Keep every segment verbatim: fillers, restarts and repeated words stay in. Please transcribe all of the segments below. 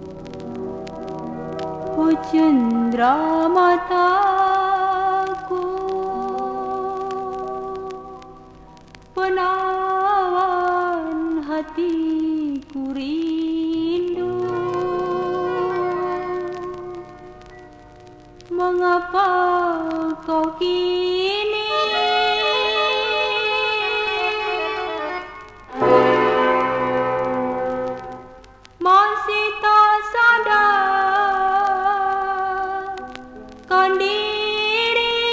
Oh cendera mataku, penawan hatiku rindu. Mengapa kau kini masih tak sadarkan diri?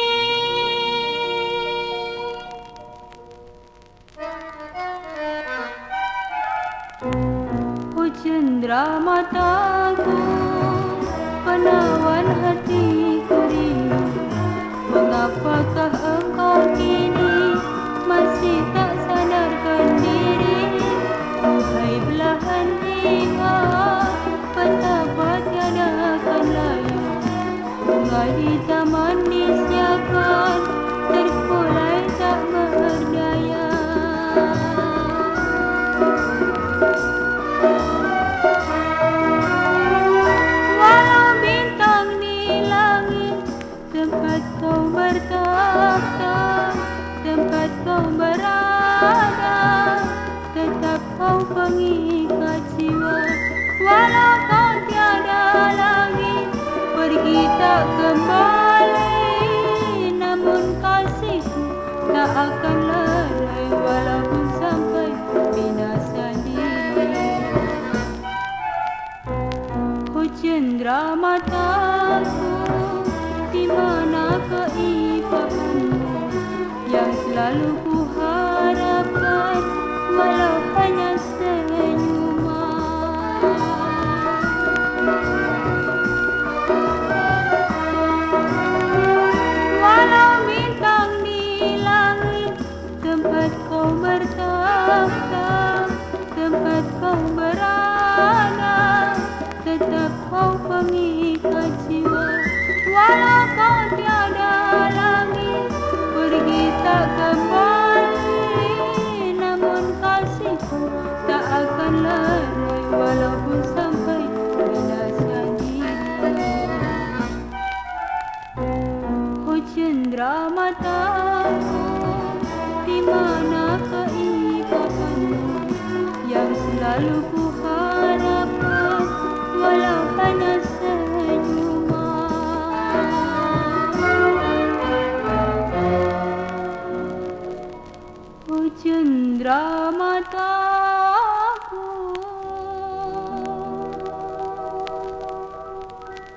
Oh cendera mataku, penawan hatiku rindu. Mengapakah engkau kini masih tak sadarkan diri? Duhai belahan jiwa, betapa tiada akan layu. Bunga di taman disiakan, terkulai tak berdaya. Walau bintang di langit, tempat kau bertahta, tempat kau berada, tetap kau pengikat jiwa. Walau kau tiada lagi, pergi tak kembali, namun kasihku tak akan lalai walaupun sampai binasa diri. Oh cendera mataku, di mana keifahanmu yang selalu ku harapkan, walau hanya senyuman. Walau bintang di langit, tempat kau bertahta, tempat kau berada, tetap kau pengikat jiwa. Walau kau tiada lagi, pergi tak kembali.